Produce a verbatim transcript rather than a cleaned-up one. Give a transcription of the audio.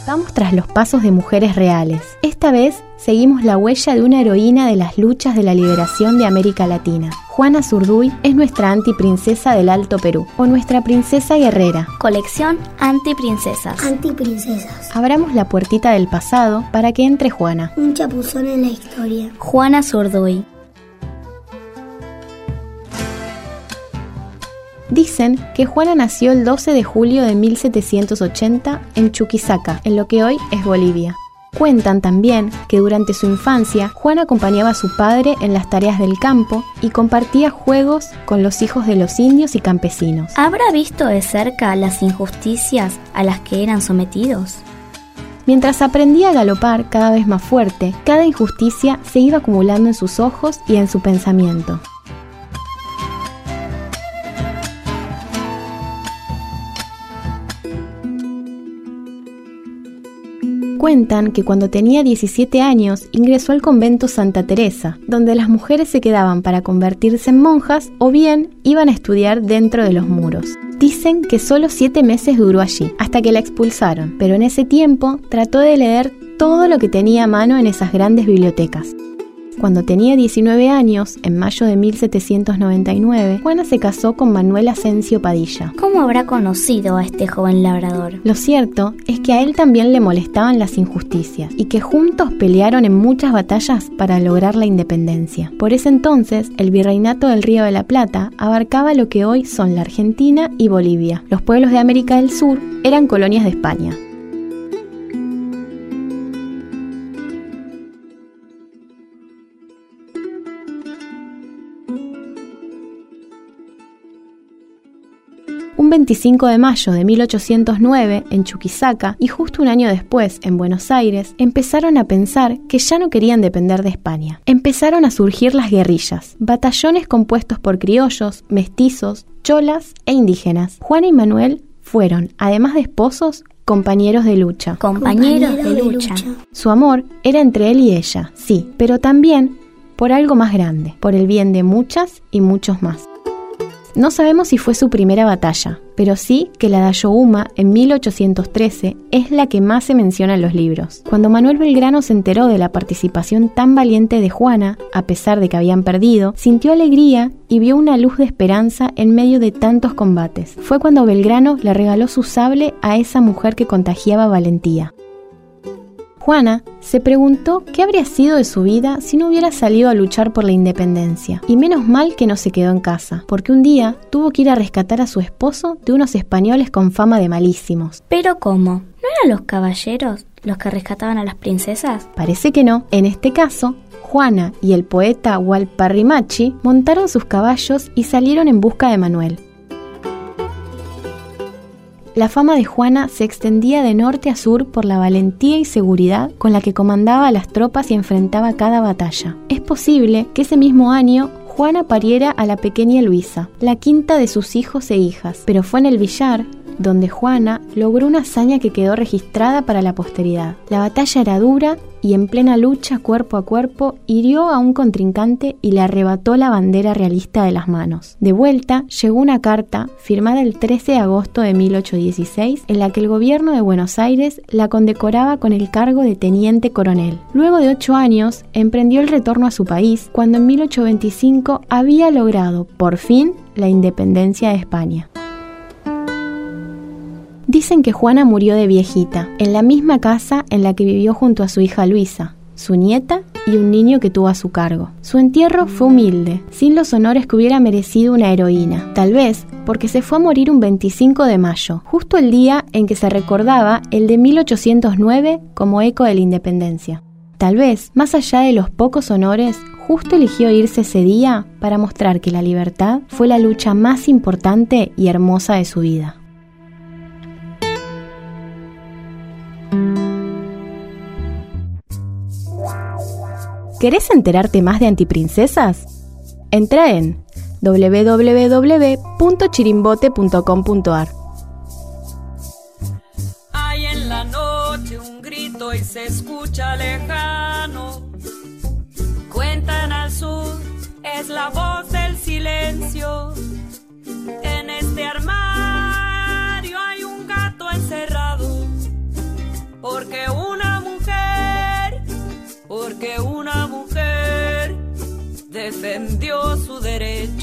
Vamos tras los pasos de mujeres reales. Esta vez seguimos la huella de una heroína de las luchas de la liberación de América Latina. Juana Zurduy es nuestra antiprincesa del Alto Perú, o nuestra princesa guerrera. Colección Antiprincesas. Antiprincesas. Abramos la puertita del pasado para que entre Juana. Un chapuzón en la historia. Juana Zurduy. Dicen que Juana nació el doce de julio de mil setecientos ochenta en Chuquisaca, en lo que hoy es Bolivia. Cuentan también que durante su infancia, Juana acompañaba a su padre en las tareas del campo y compartía juegos con los hijos de los indios y campesinos. ¿Habrá visto de cerca las injusticias a las que eran sometidos? Mientras aprendía a galopar cada vez más fuerte, cada injusticia se iba acumulando en sus ojos y en su pensamiento. Cuentan que cuando tenía diecisiete años ingresó al convento Santa Teresa, donde las mujeres se quedaban para convertirse en monjas o bien iban a estudiar dentro de los muros. Dicen que solo siete meses duró allí, hasta que la expulsaron, pero en ese tiempo trató de leer todo lo que tenía a mano en esas grandes bibliotecas. Cuando tenía diecinueve años, en mayo de mil setecientos noventa y nueve, Juana se casó con Manuel Asensio Padilla. ¿Cómo habrá conocido a este joven labrador? Lo cierto es que a él también le molestaban las injusticias y que juntos pelearon en muchas batallas para lograr la independencia. Por ese entonces, el virreinato del Río de la Plata abarcaba lo que hoy son la Argentina y Bolivia. Los pueblos de América del Sur eran colonias de España. Un veinticinco de mayo de mil ochocientos nueve, en Chuquisaca, y justo un año después, en Buenos Aires, empezaron a pensar que ya no querían depender de España. Empezaron a surgir las guerrillas, batallones compuestos por criollos, mestizos, cholas e indígenas. Juana y Manuel fueron, además de esposos, compañeros de lucha. Compañeros, compañeros de, lucha. de lucha. Su amor era entre él y ella, sí, pero también por algo más grande, por el bien de muchas y muchos más. No sabemos si fue su primera batalla, pero sí que la de Ayohuma en mil ochocientos trece es la que más se menciona en los libros. Cuando Manuel Belgrano se enteró de la participación tan valiente de Juana, a pesar de que habían perdido, sintió alegría y vio una luz de esperanza en medio de tantos combates. Fue cuando Belgrano le regaló su sable a esa mujer que contagiaba valentía. Juana se preguntó qué habría sido de su vida si no hubiera salido a luchar por la independencia. Y menos mal que no se quedó en casa, porque un día tuvo que ir a rescatar a su esposo de unos españoles con fama de malísimos. ¿Pero cómo? ¿No eran los caballeros los que rescataban a las princesas? Parece que no. En este caso, Juana y el poeta Walparrimachi montaron sus caballos y salieron en busca de Manuel. La fama de Juana se extendía de norte a sur por la valentía y seguridad con la que comandaba a las tropas y enfrentaba cada batalla. Es posible que ese mismo año Juana pariera a la pequeña Luisa, la quinta de sus hijos e hijas, pero fue en el Villar donde Juana logró una hazaña que quedó registrada para la posteridad. La batalla era dura y en plena lucha cuerpo a cuerpo hirió a un contrincante y le arrebató la bandera realista de las manos. De vuelta llegó una carta firmada el trece de agosto de mil ochocientos dieciséis en la que el gobierno de Buenos Aires la condecoraba con el cargo de teniente coronel. Luego de ocho años emprendió el retorno a su país cuando en mil ochocientos veinticinco había logrado por fin la independencia de España. Dicen que Juana murió de viejita, en la misma casa en la que vivió junto a su hija Luisa, su nieta y un niño que tuvo a su cargo. Su entierro fue humilde, sin los honores que hubiera merecido una heroína, tal vez porque se fue a morir un veinticinco de mayo, justo el día en que se recordaba el de mil ochocientos nueve como eco de la independencia. Tal vez, más allá de los pocos honores, justo eligió irse ese día para mostrar que la libertad fue la lucha más importante y hermosa de su vida. ¿Querés enterarte más de antiprincesas? Entra en doble u doble u doble u punto chirimbote punto com punto a r. Hay en la noche un grito y se escucha lejano. Cuentan al sur, es la voz del silencio. En este armario hay un gato encerrado. Por que una mujer defendió su derecho.